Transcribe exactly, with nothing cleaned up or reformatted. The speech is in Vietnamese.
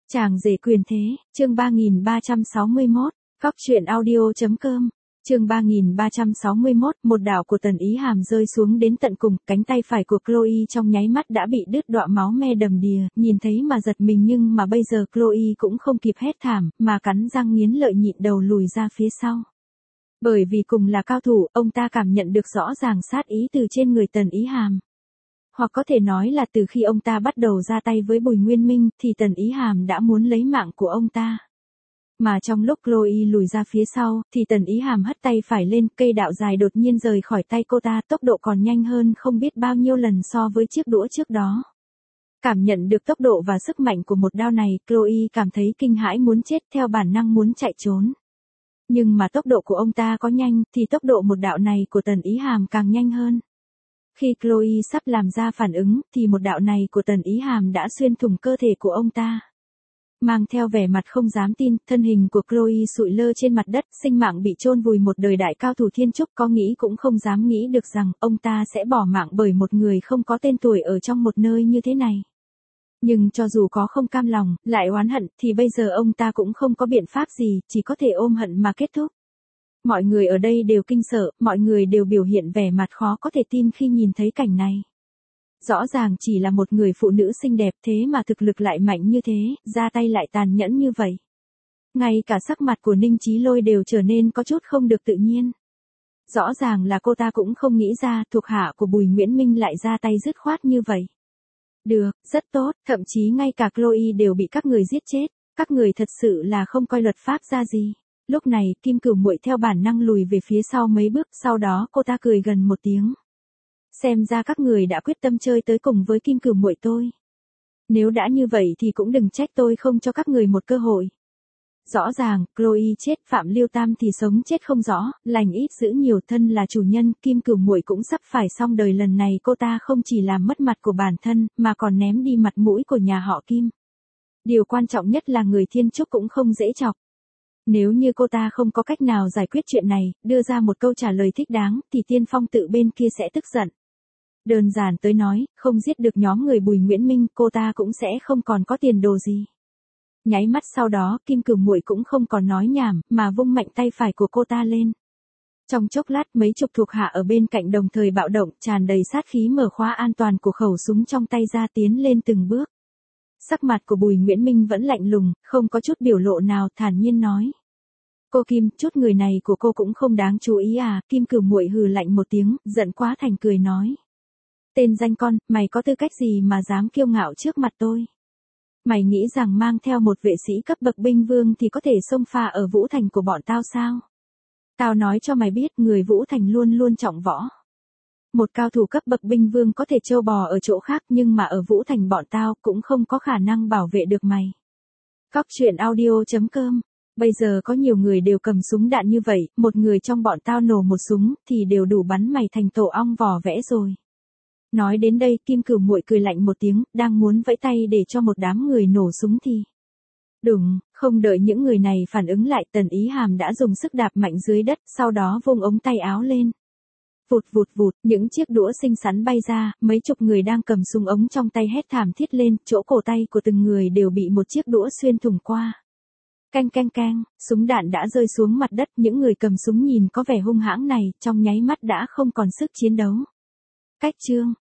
Chàng rể quyền thế, chương ba nghìn ba trăm sáu mươi mốt, Cóc truyện audio.com, chương ba nghìn ba trăm sáu mươi mốt, một đạo của Tần Ý Hàm rơi xuống đến tận cùng, cánh tay phải của Chloe trong nháy mắt đã bị đứt đọa máu me đầm đìa, nhìn thấy mà giật mình nhưng mà bây giờ Chloe cũng không kịp hét thảm, mà cắn răng nghiến lợi nhịn đầu lùi ra phía sau. Bởi vì cùng là cao thủ, ông ta cảm nhận được rõ ràng sát ý từ trên người Tần Ý Hàm. Hoặc có thể nói là từ khi ông ta bắt đầu ra tay với Bùi Nguyên Minh, thì Tần Ý Hàm đã muốn lấy mạng của ông ta. Mà trong lúc Chloe lùi ra phía sau, thì Tần Ý Hàm hất tay phải lên, cây đạo dài đột nhiên rời khỏi tay cô ta, tốc độ còn nhanh hơn không biết bao nhiêu lần so với chiếc đũa trước đó. Cảm nhận được tốc độ và sức mạnh của một đao này, Chloe cảm thấy kinh hãi muốn chết, theo bản năng muốn chạy trốn. Nhưng mà tốc độ của ông ta có nhanh, thì tốc độ một đạo này của Tần Ý Hàm càng nhanh hơn. Khi Chloe sắp làm ra phản ứng, thì một đạo này của Tần Ý Hàm đã xuyên thủng cơ thể của ông ta. Mang theo vẻ mặt không dám tin, thân hình của Chloe sụi lơ trên mặt đất, sinh mạng bị chôn vùi một đời đại cao thủ thiên trúc, có nghĩ cũng không dám nghĩ được rằng ông ta sẽ bỏ mạng bởi một người không có tên tuổi ở trong một nơi như thế này. Nhưng cho dù có không cam lòng, lại oán hận, thì bây giờ ông ta cũng không có biện pháp gì, chỉ có thể ôm hận mà kết thúc. Mọi người ở đây đều kinh sợ, mọi người đều biểu hiện vẻ mặt khó có thể tin khi nhìn thấy cảnh này. Rõ ràng chỉ là một người phụ nữ xinh đẹp thế mà thực lực lại mạnh như thế, ra tay lại tàn nhẫn như vậy. Ngay cả sắc mặt của Ninh Chí Lôi đều trở nên có chút không được tự nhiên. Rõ ràng là cô ta cũng không nghĩ ra thuộc hạ của Bùi Nguyễn Minh lại ra tay dứt khoát như vậy. Được, rất tốt, thậm chí ngay cả Chloe đều bị các người giết chết, các người thật sự là không coi luật pháp ra gì. Lúc này, Kim Cửu Muội theo bản năng lùi về phía sau mấy bước, sau đó cô ta cười gần một tiếng. Xem ra các người đã quyết tâm chơi tới cùng với Kim Cửu Muội tôi. Nếu đã như vậy thì cũng đừng trách tôi không cho các người một cơ hội. Rõ ràng, Chloe chết, Phạm Liêu Tam thì sống chết không rõ, lành ít giữ nhiều, thân là chủ nhân, Kim Cửu Muội cũng sắp phải xong đời, lần này cô ta không chỉ làm mất mặt của bản thân, mà còn ném đi mặt mũi của nhà họ Kim. Điều quan trọng nhất là người thiên trúc cũng không dễ chọc. Nếu như cô ta không có cách nào giải quyết chuyện này, đưa ra một câu trả lời thích đáng, thì Tiên Phong tự bên kia sẽ tức giận. Đơn giản tới nói, không giết được nhóm người Bùi Nguyễn Minh, cô ta cũng sẽ không còn có tiền đồ gì. Nháy mắt sau đó, Kim Cửu Muội cũng không còn nói nhảm, mà vung mạnh tay phải của cô ta lên. Trong chốc lát, mấy chục thuộc hạ ở bên cạnh đồng thời bạo động, tràn đầy sát khí mở khóa an toàn của khẩu súng trong tay ra, tiến lên từng bước. Sắc mặt của Bùi Nguyễn Minh vẫn lạnh lùng, không có chút biểu lộ nào, thản nhiên nói. Cô Kim, chút người này của cô cũng không đáng chú ý à? Kim Cửu Muội hừ lạnh một tiếng, giận quá thành cười nói. Tên danh con, mày có tư cách gì mà dám kiêu ngạo trước mặt tôi? Mày nghĩ rằng mang theo một vệ sĩ cấp bậc binh vương thì có thể xông pha ở Vũ Thành của bọn tao sao? Tao nói cho mày biết, người Vũ Thành luôn luôn trọng võ. Một cao thủ cấp bậc binh vương có thể trâu bò ở chỗ khác, nhưng mà ở Vũ Thành bọn tao cũng không có khả năng bảo vệ được mày. Cóc truyện audio.com. Bây giờ có nhiều người đều cầm súng đạn như vậy, một người trong bọn tao nổ một súng, thì đều đủ bắn mày thành tổ ong vò vẽ rồi. Nói đến đây, Kim Cửu Muội cười lạnh một tiếng, đang muốn vẫy tay để cho một đám người nổ súng thì... Đùng, không đợi những người này phản ứng lại, Tần Ý Hàm đã dùng sức đạp mạnh dưới đất, sau đó vung ống tay áo lên. Vụt vụt vụt, những chiếc đũa xinh xắn bay ra, mấy chục người đang cầm súng ống trong tay hét thảm thiết lên, chỗ cổ tay của từng người đều bị một chiếc đũa xuyên thủng qua. Canh canh canh, súng đạn đã rơi xuống mặt đất, những người cầm súng nhìn có vẻ hung hãng này, trong nháy mắt đã không còn sức chiến đấu. Cách chương,